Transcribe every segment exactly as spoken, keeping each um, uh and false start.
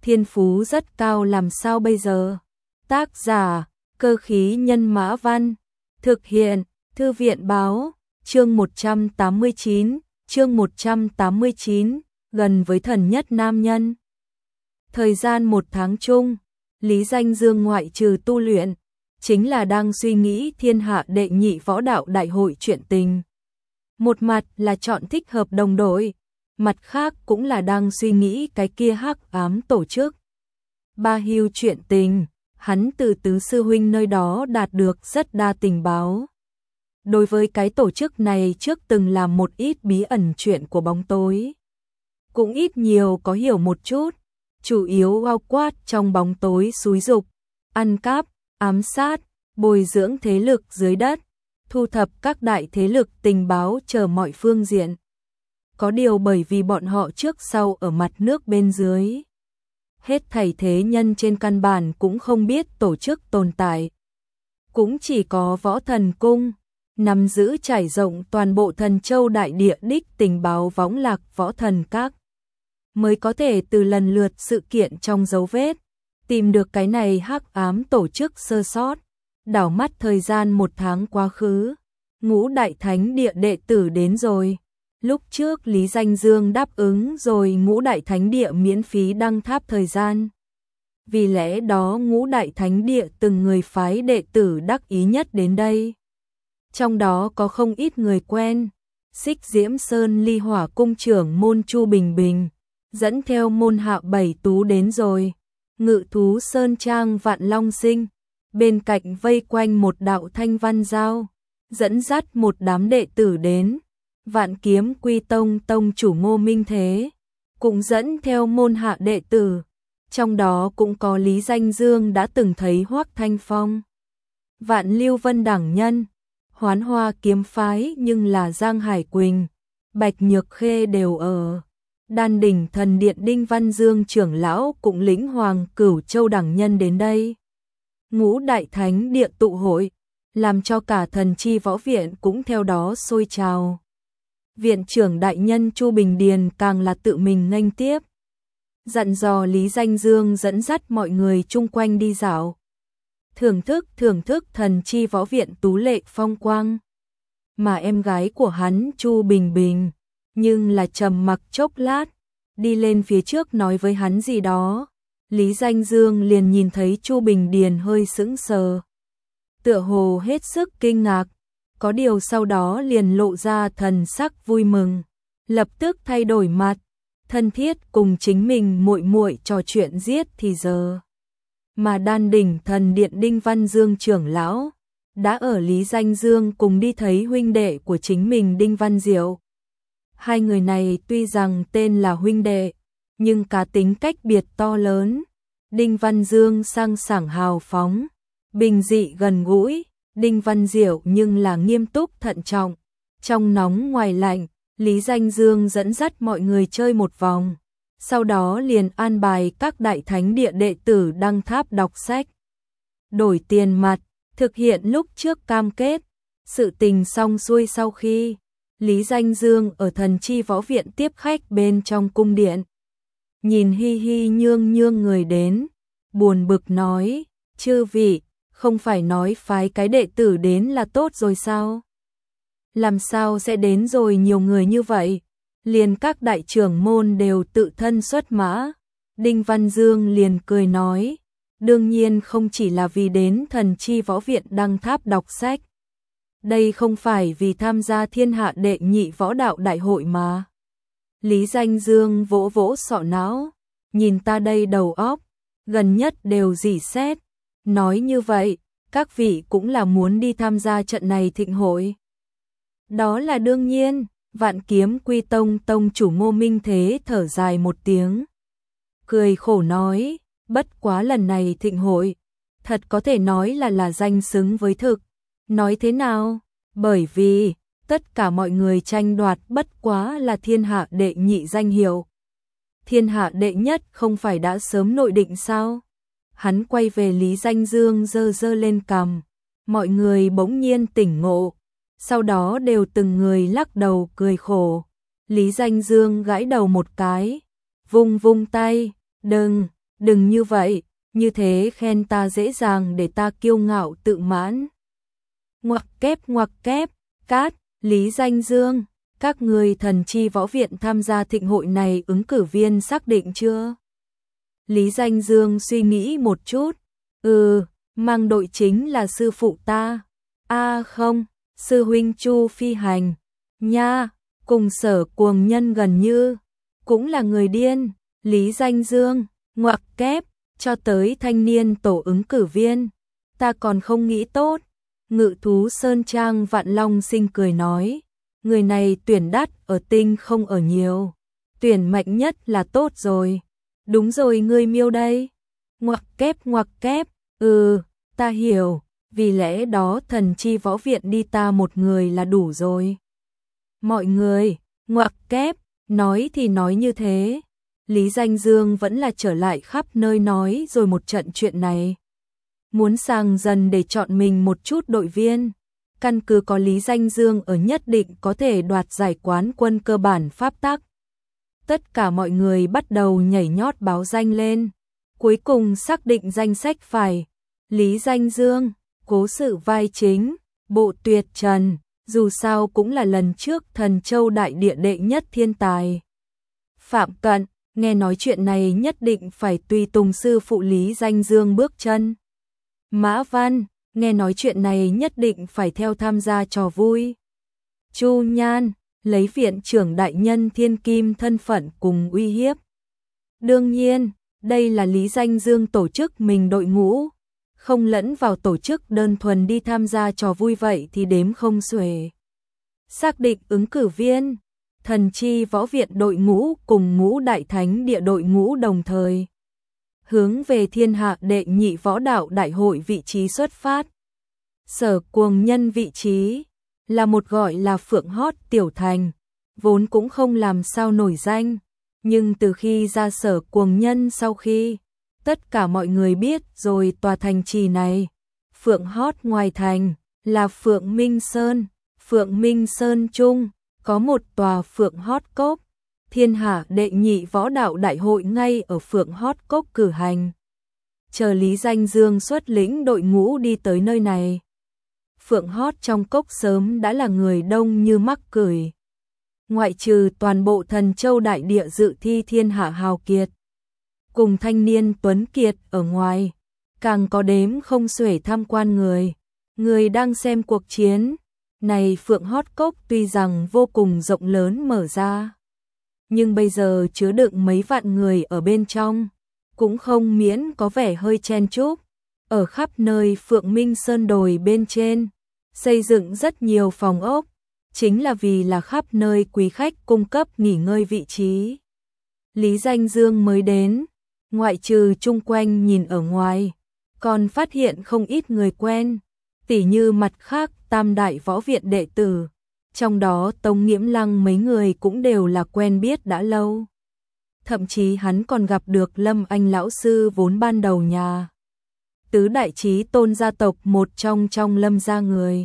thiên phú rất cao làm sao bây giờ? Tác giả, Cơ khí nhân mã văn, thực hiện, Thư viện báo, chương một trăm tám mươi chín, chương một trăm tám mươi chín, gần với thần nhất nam nhân. Thời gian một tháng chung, Lý Danh Dương ngoại trừ tu luyện, chính là đang suy nghĩ thiên hạ đệ nhị võ đạo đại hội chuyện tình. Một mặt là chọn thích hợp đồng đội, mặt khác cũng là đang suy nghĩ cái kia hắc ám tổ chức. Ba Hưu chuyện tình, hắn từ tứ sư huynh nơi đó đạt được rất đa tình báo. Đối với cái tổ chức này trước từng làm một ít bí ẩn chuyện của bóng tối. Cũng ít nhiều có hiểu một chút, chủ yếu bao quát trong bóng tối xúi dục, ăn cắp, ám sát, bồi dưỡng thế lực dưới đất, thu thập các đại thế lực tình báo chờ mọi phương diện. Có điều bởi vì bọn họ trước sau ở mặt nước bên dưới. Hết thảy thế nhân trên căn bản cũng không biết tổ chức tồn tại. Cũng chỉ có Võ Thần Cung, nắm giữ trải rộng toàn bộ Thần Châu đại địa đích tình báo võng lạc Võ Thần Các, mới có thể từ lần lượt sự kiện trong dấu vết, tìm được cái này hắc ám tổ chức sơ sót. Đảo mắt thời gian một tháng quá khứ, Ngũ Đại Thánh Địa đệ tử đến rồi. Lúc trước Lý Danh Dương đáp ứng rồi Ngũ Đại Thánh Địa miễn phí đăng tháp thời gian. Vì lẽ đó Ngũ Đại Thánh Địa từng người phái đệ tử đắc ý nhất đến đây. Trong đó có không ít người quen, Xích Diễm Sơn Ly Hỏa cung trưởng môn Chu Bình Bình, dẫn theo môn hạ bảy tú đến rồi. Ngự thú Sơn Trang Vạn Long Sinh, bên cạnh vây quanh một đạo thanh văn giao, dẫn dắt một đám đệ tử đến. Vạn Kiếm Quy Tông tông chủ Ngô Minh Thế, cũng dẫn theo môn hạ đệ tử, trong đó cũng có Lý Danh Dương đã từng thấy Hoắc Thanh Phong. Vạn Lưu Vân Đẳng Nhân, Hoán Hoa Kiếm Phái nhưng là Giang Hải Quỳnh, Bạch Nhược Khê đều ở. Đan Đỉnh Thần Điện Đinh Văn Dương trưởng lão cũng lĩnh Hoàng Cửu Châu Đẳng Nhân đến đây. Ngũ Đại Thánh Địa tụ hội, làm cho cả Thần Chi Võ Viện cũng theo đó sôi trào. Viện trưởng đại nhân Chu Bình Điền càng là tự mình nghênh tiếp, dặn dò Lý Danh Dương dẫn dắt mọi người chung quanh đi dạo, thưởng thức thưởng thức Thần Chi Võ Viện tú lệ phong quang. Mà em gái của hắn Chu Bình Bình, nhưng là trầm mặc chốc lát, đi lên phía trước nói với hắn gì đó. Lý Danh Dương liền nhìn thấy Chu Bình Điền hơi sững sờ, tựa hồ hết sức kinh ngạc. Có điều sau đó liền lộ ra thần sắc vui mừng, lập tức thay đổi mặt, thân thiết cùng chính mình muội muội trò chuyện giết thì giờ. Mà Đan Đỉnh Thần Điện Đinh Văn Dương trưởng lão đã ở Lý Danh Dương cùng đi thấy huynh đệ của chính mình Đinh Văn Diệu. Hai người này tuy rằng tên là huynh đệ, nhưng cá tính cách biệt to lớn. Đinh Văn Dương sang sảng hào phóng, bình dị gần gũi. Đinh Văn Diệu nhưng là nghiêm túc thận trọng, trong nóng ngoài lạnh. Lý Danh Dương dẫn dắt mọi người chơi một vòng, sau đó liền an bài các đại thánh địa đệ tử đăng tháp đọc sách, đổi tiền mặt, thực hiện lúc trước cam kết. Sự tình xong xuôi sau khi Lý Danh Dương ở Thần Chi Võ Viện tiếp khách bên trong cung điện, nhìn hi hi nhương nhương người đến, buồn bực nói: chư vị, không phải nói phái cái đệ tử đến là tốt rồi sao? Làm sao sẽ đến rồi nhiều người như vậy? Liền các đại trưởng môn đều tự thân xuất mã. Đinh Văn Dương liền cười nói: đương nhiên không chỉ là vì đến Thần Chi Võ Viện đăng tháp đọc sách. Đây không phải vì tham gia thiên hạ đệ nhị võ đạo đại hội mà. Lý Danh Dương vỗ vỗ sọ não, nhìn ta đây đầu óc, gần nhất đều rỉ sét. Nói như vậy, các vị cũng là muốn đi tham gia trận này thịnh hội. Đó là đương nhiên. Vạn Kiếm Quy Tông tông chủ Ngô Minh Thế thở dài một tiếng, cười khổ nói: bất quá lần này thịnh hội, thật có thể nói là là danh xứng với thực. Nói thế nào? Bởi vì tất cả mọi người tranh đoạt bất quá là thiên hạ đệ nhị danh hiệu. Thiên hạ đệ nhất không phải đã sớm nội định sao? Hắn quay về Lý Danh Dương giơ giơ lên cằm, mọi người bỗng nhiên tỉnh ngộ, sau đó đều từng người lắc đầu cười khổ. Lý Danh Dương gãi đầu một cái, vung vung tay: đừng, đừng như vậy, như thế khen ta dễ dàng để ta kiêu ngạo tự mãn. Ngoặc kép ngoặc kép, cát, Lý Danh Dương, các người thần chi võ viện tham gia thịnh hội này ứng cử viên xác định chưa? Lý Danh Dương suy nghĩ một chút, ừ, mang đội chính là sư phụ ta. A à không, sư huynh Chu Phi Hành, nha, cùng Sở Cuồng Nhân gần như, cũng là người điên. Lý Danh Dương, ngoặc kép, cho tới thanh niên tổ ứng cử viên, ta còn không nghĩ tốt. Ngự thú Sơn Trang Vạn Long Sinh cười nói, người này tuyển đắt ở tinh không ở nhiều, tuyển mạnh nhất là tốt rồi. Đúng rồi, ngươi Miêu đây. Ngoặc kép ngoặc kép, ừ, ta hiểu, vì lẽ đó thần chi võ viện đi ta một người là đủ rồi. Mọi người, ngoặc kép, nói thì nói như thế. Lý Danh Dương vẫn là trở lại khắp nơi nói rồi một trận chuyện này. Muốn sang dần để chọn mình một chút đội viên. Căn cứ có Lý Danh Dương ở nhất định có thể đoạt giải quán quân cơ bản pháp tắc. Tất cả mọi người bắt đầu nhảy nhót báo danh lên. Cuối cùng xác định danh sách phải. Lý Danh Dương, cố sự vai chính, Bộ Tuyệt Trần, dù sao cũng là lần trước Thần Châu đại địa đệ nhất thiên tài. Phạm Cận, nghe nói chuyện này nhất định phải tùy tùng sư phụ Lý Danh Dương bước chân. Mã Văn, nghe nói chuyện này nhất định phải theo tham gia trò vui. Chu Nhan, lấy viện trưởng đại nhân thiên kim thân phận cùng uy hiếp. Đương nhiên, đây là Lý Danh Dương tổ chức mình đội ngũ, không lẫn vào tổ chức đơn thuần đi tham gia trò vui vậy thì đếm không xuể. Xác định ứng cử viên, thần chi võ viện đội ngũ cùng ngũ đại thánh địa đội ngũ đồng thời. Hướng về thiên hạ đệ nhị võ đạo đại hội vị trí xuất phát. Sở Cuồng Nhân vị trí là một gọi là Phượng Hót tiểu thành, vốn cũng không làm sao nổi danh, nhưng từ khi ra Sở Cuồng Nhân sau khi tất cả mọi người biết rồi tòa thành trì này, Phượng Hót ngoài thành là Phượng Minh Sơn, Phượng Minh Sơn Trung có một tòa Phượng Hót Cốc. Thiên hạ đệ nhị võ đạo đại hội ngay ở Phượng Hót Cốc cử hành. Chờ Lý Danh Dương xuất lĩnh đội ngũ đi tới nơi này. Phượng Hót trong cốc sớm đã là người đông như mắc cười. Ngoại trừ toàn bộ Thần Châu đại địa dự thi thiên hạ hào kiệt, cùng thanh niên tuấn kiệt ở ngoài, càng có đếm không xuể tham quan người. Người đang xem cuộc chiến này. Phượng Hót Cốc tuy rằng vô cùng rộng lớn mở ra, nhưng bây giờ chứa đựng mấy vạn người ở bên trong, cũng không miễn có vẻ hơi chen chúc. Ở khắp nơi Phượng Minh Sơn đồi bên trên, xây dựng rất nhiều phòng ốc, chính là vì là khắp nơi quý khách cung cấp nghỉ ngơi vị trí. Lý Danh Dương mới đến, ngoại trừ chung quanh nhìn ở ngoài, còn phát hiện không ít người quen, tỉ như mặt khác tam đại võ viện đệ tử. Trong đó Tống Nghiễm Lăng mấy người cũng đều là quen biết đã lâu. Thậm chí hắn còn gặp được Lâm Anh lão sư vốn ban đầu nhà tứ đại chí tôn gia tộc một trong trong Lâm gia người.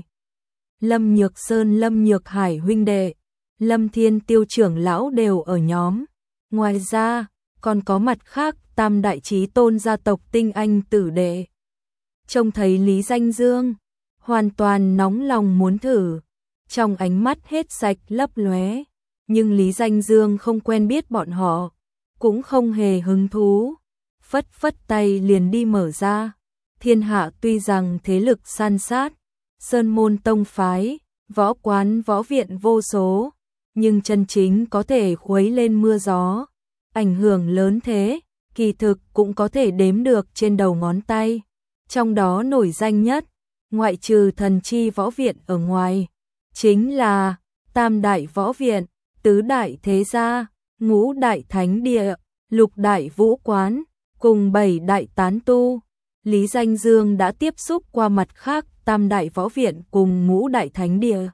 Lâm Nhược Sơn, Lâm Nhược Hải huynh đệ, Lâm Thiên Tiêu trưởng lão đều ở nhóm. Ngoài ra, còn có mặt khác tam đại chí tôn gia tộc tinh anh tử đệ. Trông thấy Lý Danh Dương, hoàn toàn nóng lòng muốn thử. Trong ánh mắt hết sạch lấp lóe, nhưng Lý Danh Dương không quen biết bọn họ, cũng không hề hứng thú, phất phất tay liền đi mở ra. Thiên hạ tuy rằng thế lực san sát, sơn môn tông phái, võ quán võ viện vô số, nhưng chân chính có thể khuấy lên mưa gió, ảnh hưởng lớn thế, kỳ thực cũng có thể đếm được trên đầu ngón tay. Trong đó nổi danh nhất, ngoại trừ thần chi võ viện ở ngoài, chính là tam đại võ viện, tứ đại thế gia, ngũ đại thánh địa, lục đại vũ quán, cùng bảy đại tán tu. Lý Danh Dương đã tiếp xúc qua mặt khác tam đại võ viện cùng ngũ đại thánh địa.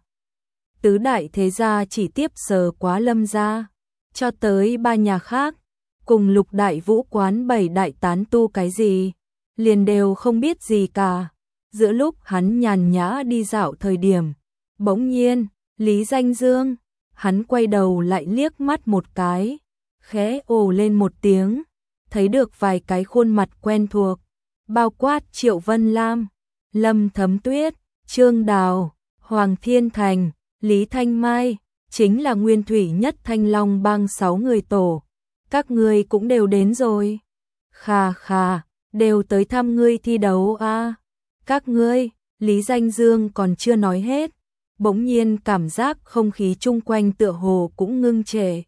Tứ đại thế gia chỉ tiếp sờ quá Lâm gia, cho tới ba nhà khác, cùng lục đại vũ quán bảy đại tán tu cái gì, liền đều không biết gì cả. Giữa lúc hắn nhàn nhã đi dạo thời điểm, bỗng nhiên, Lý Danh Dương, hắn quay đầu lại liếc mắt một cái, khẽ ồ lên một tiếng, thấy được vài cái khuôn mặt quen thuộc, bao quát Triệu Vân Lam, Lâm Thấm Tuyết, Trương Đào, Hoàng Thiên Thành, Lý Thanh Mai, chính là nguyên thủy nhất Thanh Long bang sáu người tổ. Các ngươi cũng đều đến rồi. Khà khà, đều tới thăm ngươi thi đấu à. Các ngươi, Lý Danh Dương còn chưa nói hết. Bỗng nhiên cảm giác không khí chung quanh tựa hồ cũng ngưng trệ.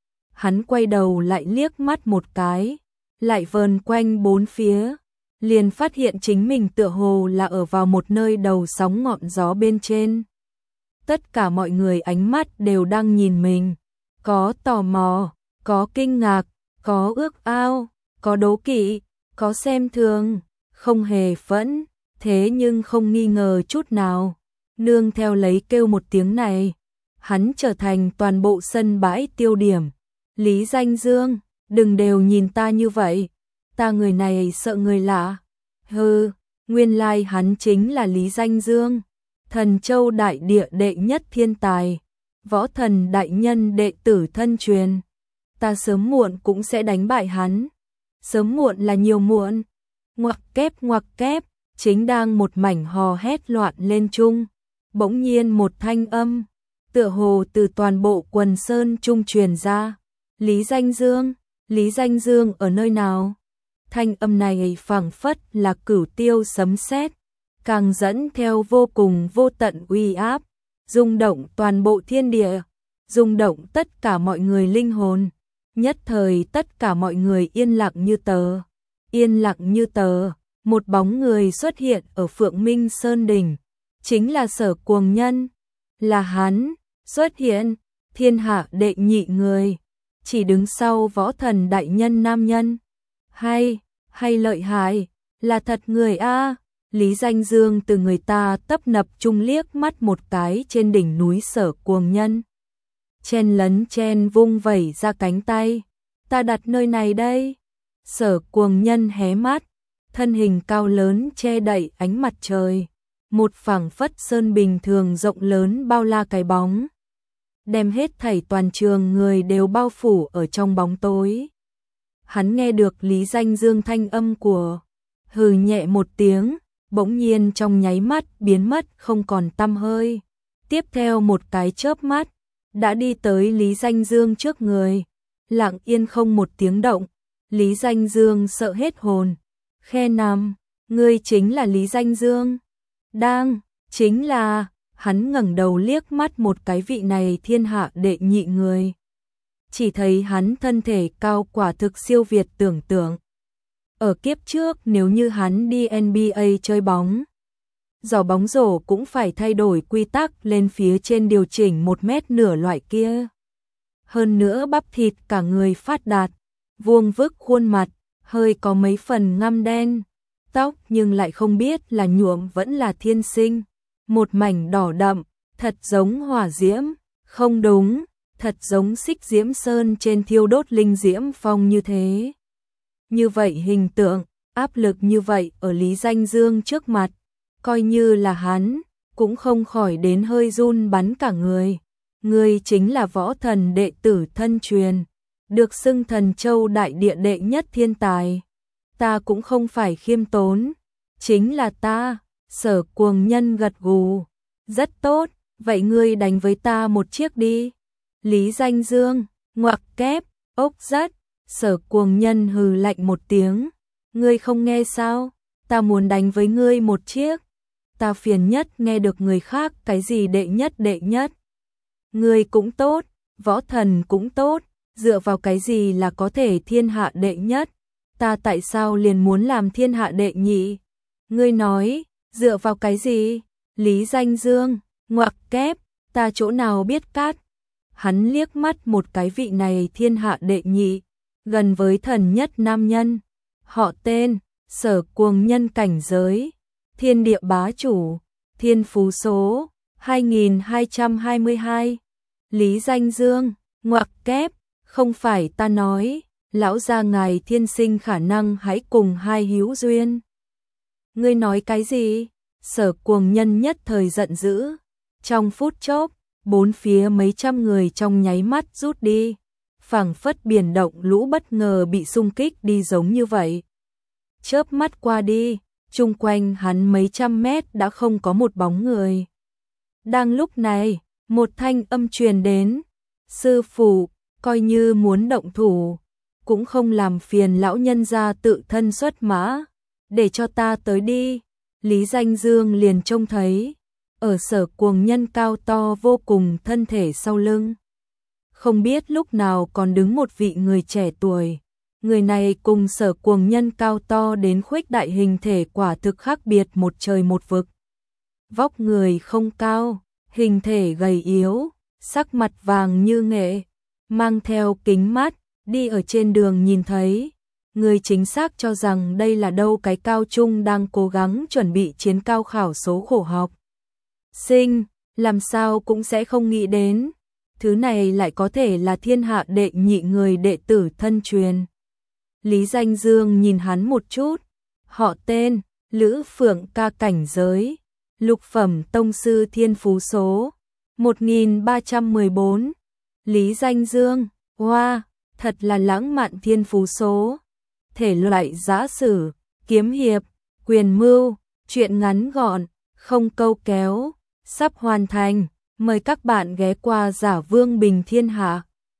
Hắn quay đầu lại liếc mắt một cái, lại vờn quanh bốn phía, liền phát hiện chính mình tựa hồ là ở vào một nơi đầu sóng ngọn gió bên trên. Tất cả mọi người ánh mắt đều đang nhìn mình, có tò mò, có kinh ngạc, có ước ao, có đố kỵ, có xem thường, không hề phẫn, thế nhưng không nghi ngờ chút nào. Nương theo lấy kêu một tiếng này, hắn trở thành toàn bộ sân bãi tiêu điểm. Lý Danh Dương, đừng đều nhìn ta như vậy, ta người này sợ người lạ. Hừ, nguyên lai hắn chính là Lý Danh Dương, Thần Châu đại địa đệ nhất thiên tài, võ thần đại nhân đệ tử thân truyền. Ta sớm muộn cũng sẽ đánh bại hắn. Sớm muộn là nhiều muộn. Ngoặc kép ngoặc kép, chính đang một mảnh hò hét loạn lên chung. Bỗng nhiên một thanh âm, tựa hồ từ toàn bộ quần sơn trung truyền ra. Lý Danh Dương, Lý Danh Dương ở nơi nào? Thanh âm này phảng phất là cửu tiêu sấm sét, càng dẫn theo vô cùng vô tận uy áp, rung động toàn bộ thiên địa, rung động tất cả mọi người linh hồn. Nhất thời tất cả mọi người yên lặng như tờ, yên lặng như tờ, một bóng người xuất hiện ở Phượng Minh Sơn Đỉnh, chính là Sở Cuồng Nhân, là hắn, xuất hiện, thiên hạ đệ nhị người, chỉ đứng sau võ thần đại nhân nam nhân. Hay, hay lợi hại, là thật người a. Lý Danh Dương từ người ta tấp nập chung liếc mắt một cái trên đỉnh núi Sở Cuồng Nhân. Chen lấn chen vung vẩy ra cánh tay, ta đặt nơi này đây. Sở Cuồng Nhân hé mắt, thân hình cao lớn che đậy ánh mặt trời, một phẳng phất sơn bình thường rộng lớn bao la cái bóng, đem hết thảy toàn trường người đều bao phủ ở trong bóng tối. Hắn nghe được Lý Danh Dương thanh âm của, hừ nhẹ một tiếng, bỗng nhiên trong nháy mắt biến mất không còn tăm hơi. Tiếp theo một cái chớp mắt, đã đi tới Lý Danh Dương trước người, lặng yên không một tiếng động. Lý Danh Dương sợ hết hồn, khe nằm, ngươi chính là Lý Danh Dương? Đang, chính là, hắn ngẩng đầu liếc mắt một cái vị này thiên hạ đệ nhị người. Chỉ thấy hắn thân thể cao quả thực siêu việt tưởng tượng. Ở kiếp trước nếu như hắn đi N B A chơi bóng, giỏ bóng rổ cũng phải thay đổi quy tắc lên phía trên điều chỉnh một mét nửa loại kia. Hơn nữa bắp thịt cả người phát đạt, vuông vức khuôn mặt, hơi có mấy phần ngăm đen, tóc nhưng lại không biết là nhuộm vẫn là thiên sinh, một mảnh đỏ đậm, thật giống hỏa diễm, không đúng, thật giống xích diễm sơn trên thiêu đốt linh diễm phong như thế. Như vậy hình tượng, áp lực như vậy ở Lý Danh Dương trước mặt, coi như là hắn, cũng không khỏi đến hơi run bắn cả người. Ngươi chính là võ thần đệ tử thân truyền, được xưng Thần Châu đại địa đệ nhất thiên tài. Ta cũng không phải khiêm tốn, chính là ta. Sở Cuồng Nhân gật gù, rất tốt, vậy ngươi đánh với ta một chiếc đi. Lý Danh Dương, ngoặc kép, ốc rất. Sở Cuồng Nhân hừ lạnh một tiếng, ngươi không nghe sao, ta muốn đánh với ngươi một chiếc. Ta phiền nhất nghe được người khác cái gì đệ nhất đệ nhất. Ngươi cũng tốt, võ thần cũng tốt, dựa vào cái gì là có thể thiên hạ đệ nhất, ta tại sao liền muốn làm thiên hạ đệ nhị? Ngươi nói, dựa vào cái gì? Lý Danh Dương, ngoặc kép, ta chỗ nào biết cát. Hắn liếc mắt một cái vị này thiên hạ đệ nhị, gần với thần nhất nam nhân, họ tên, Sở Cuồng Nhân cảnh giới, thiên địa bá chủ, thiên phú số, hai nghìn hai trăm hai mươi hai. Lý Danh Dương, ngoặc kép, không phải ta nói, lão gia ngài thiên sinh khả năng hãy cùng hai hữu duyên. Ngươi nói cái gì? Sở Cuồng Nhân nhất thời giận dữ, trong phút chốc, bốn phía mấy trăm người trong nháy mắt rút đi, phảng phất biển động lũ bất ngờ bị xung kích đi giống như vậy. Chớp mắt qua đi, chung quanh hắn mấy trăm mét đã không có một bóng người. Đang lúc này, một thanh âm truyền đến, sư phụ, coi như muốn động thủ, cũng không làm phiền lão nhân gia tự thân xuất mã, để cho ta tới đi. Lý Danh Dương liền trông thấy, ở Sở Cuồng Nhân cao to vô cùng thân thể sau lưng. Không biết lúc nào còn đứng một vị người trẻ tuổi. Người này cùng Sở Cuồng Nhân cao to đến khuếch đại hình thể quả thực khác biệt một trời một vực. Vóc người không cao, hình thể gầy yếu, sắc mặt vàng như nghệ, mang theo kính mát, đi ở trên đường nhìn thấy. Người chính xác cho rằng đây là đâu cái cao trung đang cố gắng chuẩn bị chiến cao khảo số khổ học. Sinh, làm sao cũng sẽ không nghĩ đến. Thứ này lại có thể là thiên hạ đệ nhị người đệ tử thân truyền. Lý Danh Dương nhìn hắn một chút. Họ tên, Lữ Phượng Ca, cảnh giới lục phẩm tông sư, thiên phú số một nghìn ba trăm mười bốn. Lý Danh Dương, wow, thật là lãng mạn thiên phú số. Thể loại giã sử, kiếm hiệp, quyền mưu, truyện ngắn gọn, không câu kéo, sắp hoàn thành. Mời các bạn ghé qua Giả Vương Bình Thiên Hạ.